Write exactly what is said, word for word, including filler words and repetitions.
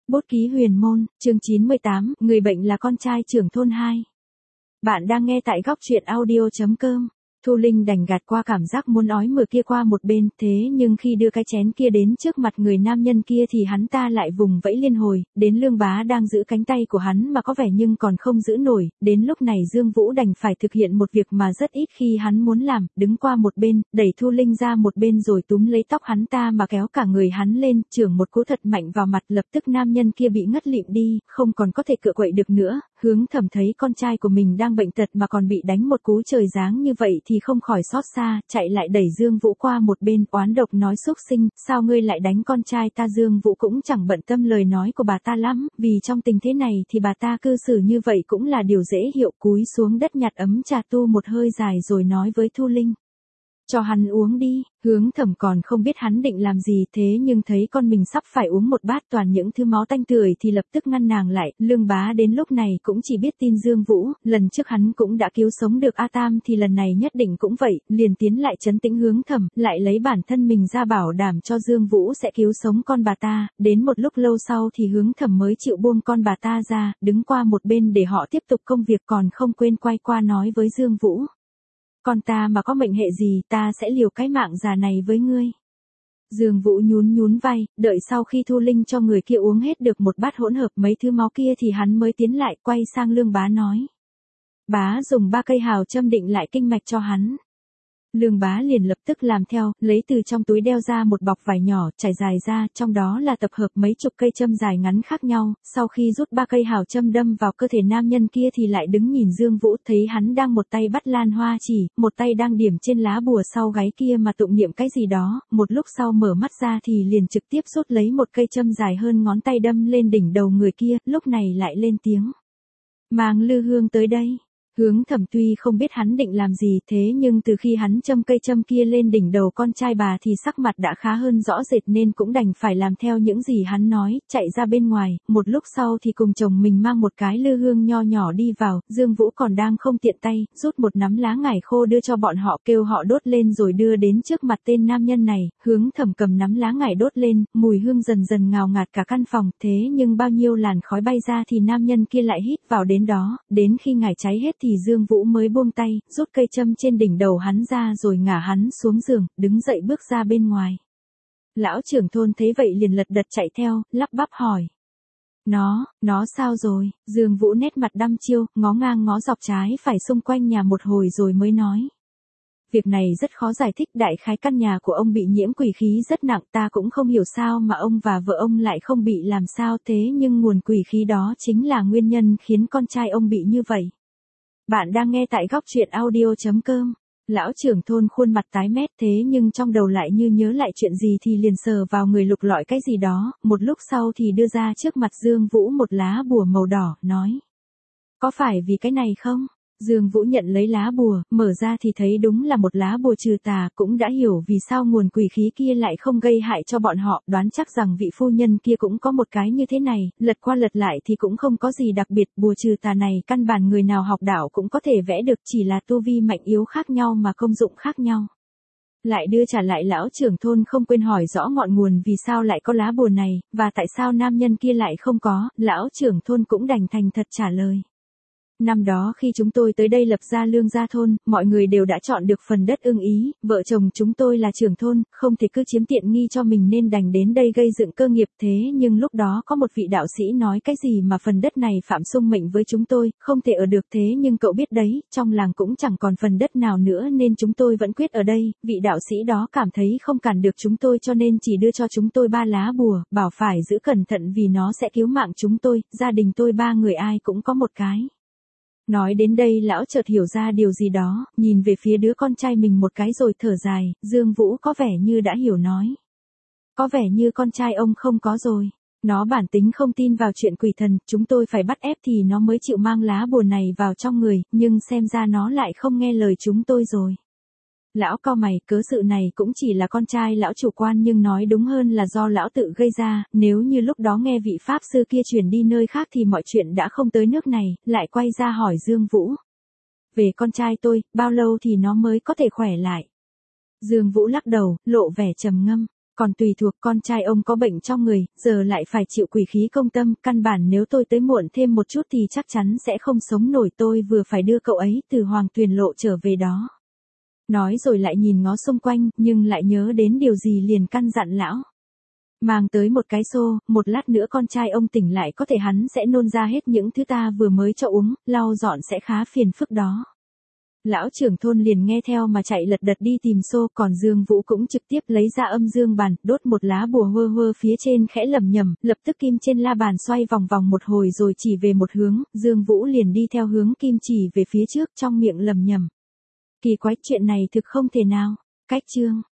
Bút ký huyền môn, chương chín mươi tám, người bệnh là con trai trưởng thôn hai. Bạn đang nghe tại góc truyện audio.com. Thu Linh đành gạt qua cảm giác muốn ói mửa kia qua một bên, thế nhưng khi đưa cái chén kia đến trước mặt người nam nhân kia thì hắn ta lại vùng vẫy liên hồi, đến Lương Bá đang giữ cánh tay của hắn mà có vẻ nhưng còn không giữ nổi, đến lúc này Dương Vũ đành phải thực hiện một việc mà rất ít khi hắn muốn làm, đứng qua một bên, đẩy Thu Linh ra một bên rồi túm lấy tóc hắn ta mà kéo cả người hắn lên, chưởng một cú thật mạnh vào mặt, lập tức nam nhân kia bị ngất lịm đi, không còn có thể cựa quậy được nữa. Hướng Thẩm thấy con trai của mình đang bệnh tật mà còn bị đánh một cú trời giáng như vậy thì không khỏi xót xa, chạy lại đẩy Dương Vũ qua một bên, oán độc nói xúc sinh, sao ngươi lại đánh con trai ta? Dương Vũ cũng chẳng bận tâm lời nói của bà ta lắm, vì trong tình thế này thì bà ta cư xử như vậy cũng là điều dễ hiểu, cúi xuống đất nhặt ấm trà tu một hơi dài rồi nói với Thu Linh. Cho hắn uống đi. Hướng Thẩm còn không biết hắn định làm gì, thế nhưng thấy con mình sắp phải uống một bát toàn những thứ máu tanh tưởi thì lập tức ngăn nàng lại. Lương Bá đến lúc này cũng chỉ biết tin Dương Vũ, lần trước hắn cũng đã cứu sống được A Tam thì lần này nhất định cũng vậy, liền tiến lại trấn tĩnh Hướng Thẩm, lại lấy bản thân mình ra bảo đảm cho Dương Vũ sẽ cứu sống con bà ta. Đến một lúc lâu sau thì Hướng Thẩm mới chịu buông con bà ta ra, đứng qua một bên để họ tiếp tục công việc, còn không quên quay qua nói với Dương Vũ. Con ta mà có mệnh hệ gì ta sẽ liều cái mạng già này với ngươi. Dương Vũ nhún nhún vai, đợi sau khi Thu Linh cho người kia uống hết được một bát hỗn hợp mấy thứ máu kia thì hắn mới tiến lại, quay sang Lương Bá nói. Bá dùng ba cây hào châm định lại kinh mạch cho hắn. Lương Bá liền lập tức làm theo, lấy từ trong túi đeo ra một bọc vải nhỏ, trải dài ra, trong đó là tập hợp mấy chục cây châm dài ngắn khác nhau, sau khi rút ba cây hào châm đâm vào cơ thể nam nhân kia thì lại đứng nhìn Dương Vũ, thấy hắn đang một tay bắt lan hoa chỉ, một tay đang điểm trên lá bùa sau gáy kia mà tụng niệm cái gì đó, một lúc sau mở mắt ra thì liền trực tiếp rút lấy một cây châm dài hơn ngón tay đâm lên đỉnh đầu người kia, lúc này lại lên tiếng. Mang lư hương tới đây. Hướng Thẩm tuy không biết hắn định làm gì, thế nhưng từ khi hắn châm cây châm kia lên đỉnh đầu con trai bà thì sắc mặt đã khá hơn rõ rệt nên cũng đành phải làm theo những gì hắn nói, chạy ra bên ngoài, một lúc sau thì cùng chồng mình mang một cái lư hương nho nhỏ đi vào, Dương Vũ còn đang không tiện tay, rút một nắm lá ngải khô đưa cho bọn họ, kêu họ đốt lên rồi đưa đến trước mặt tên nam nhân này. Hướng Thẩm cầm nắm lá ngải đốt lên, mùi hương dần dần ngào ngạt cả căn phòng, thế nhưng bao nhiêu làn khói bay ra thì nam nhân kia lại hít vào đến đó, đến khi ngải cháy hết thì Dương Vũ mới buông tay, rút cây châm trên đỉnh đầu hắn ra rồi ngả hắn xuống giường, đứng dậy bước ra bên ngoài. Lão trưởng thôn thấy vậy liền lật đật chạy theo, lắp bắp hỏi. Nó, nó sao rồi? Dương Vũ nét mặt đăm chiêu, ngó ngang ngó dọc trái phải xung quanh nhà một hồi rồi mới nói. Việc này rất khó giải thích, đại khái căn nhà của ông bị nhiễm quỷ khí rất nặng, ta cũng không hiểu sao mà ông và vợ ông lại không bị làm sao, thế nhưng nguồn quỷ khí đó chính là nguyên nhân khiến con trai ông bị như vậy. Bạn đang nghe tại góc truyện audio.com. Lão trưởng thôn khuôn mặt tái mét, thế nhưng trong đầu lại như nhớ lại chuyện gì thì liền sờ vào người lục lọi cái gì đó, một lúc sau thì đưa ra trước mặt Dương Vũ một lá bùa màu đỏ, nói. Có phải vì cái này không? Dương Vũ nhận lấy lá bùa, mở ra thì thấy đúng là một lá bùa trừ tà, cũng đã hiểu vì sao nguồn quỷ khí kia lại không gây hại cho bọn họ, đoán chắc rằng vị phu nhân kia cũng có một cái như thế này, lật qua lật lại thì cũng không có gì đặc biệt, bùa trừ tà này căn bản người nào học đạo cũng có thể vẽ được, chỉ là tu vi mạnh yếu khác nhau mà công dụng khác nhau. Lại đưa trả lại lão trưởng thôn, không quên hỏi rõ ngọn nguồn vì sao lại có lá bùa này, và tại sao nam nhân kia lại không có, lão trưởng thôn cũng đành thành thật trả lời. Năm đó khi chúng tôi tới đây lập ra Lương Gia thôn, mọi người đều đã chọn được phần đất ưng ý, vợ chồng chúng tôi là trưởng thôn, không thể cứ chiếm tiện nghi cho mình nên đành đến đây gây dựng cơ nghiệp, thế nhưng lúc đó có một vị đạo sĩ nói cái gì mà phần đất này phạm xung mệnh với chúng tôi, không thể ở được, thế nhưng cậu biết đấy, trong làng cũng chẳng còn phần đất nào nữa nên chúng tôi vẫn quyết ở đây, vị đạo sĩ đó cảm thấy không cản được chúng tôi cho nên chỉ đưa cho chúng tôi ba lá bùa, bảo phải giữ cẩn thận vì nó sẽ cứu mạng chúng tôi, gia đình tôi ba người ai cũng có một cái. Nói đến đây lão chợt hiểu ra điều gì đó, nhìn về phía đứa con trai mình một cái rồi thở dài, Dương Vũ có vẻ như đã hiểu nói. Có vẻ như con trai ông không có rồi. Nó bản tính không tin vào chuyện quỷ thần, chúng tôi phải bắt ép thì nó mới chịu mang lá bùa này vào trong người, nhưng xem ra nó lại không nghe lời chúng tôi rồi. Lão cau mày, cớ sự này cũng chỉ là con trai lão chủ quan nhưng nói đúng hơn là do lão tự gây ra, nếu như lúc đó nghe vị pháp sư kia chuyển đi nơi khác thì mọi chuyện đã không tới nước này, lại quay ra hỏi Dương Vũ. Về con trai tôi, bao lâu thì nó mới có thể khỏe lại? Dương Vũ lắc đầu, lộ vẻ trầm ngâm. còn tùy thuộc con trai ông có bệnh trong người, giờ lại phải chịu quỷ khí công tâm, căn bản nếu tôi tới muộn thêm một chút thì chắc chắn sẽ không sống nổi, tôi vừa phải đưa cậu ấy từ Hoàng Tuyền Lộ trở về đó. Nói rồi lại nhìn ngó xung quanh, nhưng lại nhớ đến điều gì liền căn dặn lão. Mang tới một cái xô, một lát nữa con trai ông tỉnh lại có thể hắn sẽ nôn ra hết những thứ ta vừa mới cho uống, lau dọn sẽ khá phiền phức đó. Lão trưởng thôn liền nghe theo mà chạy lật đật đi tìm xô, còn Dương Vũ cũng trực tiếp lấy ra âm dương bàn, đốt một lá bùa hơ hơ phía trên khẽ lẩm nhẩm, lập tức kim trên la bàn xoay vòng vòng một hồi rồi chỉ về một hướng, Dương Vũ liền đi theo hướng kim chỉ về phía trước trong miệng lẩm nhẩm. Kỳ quái, chuyện này thực không thể nào. Cách chương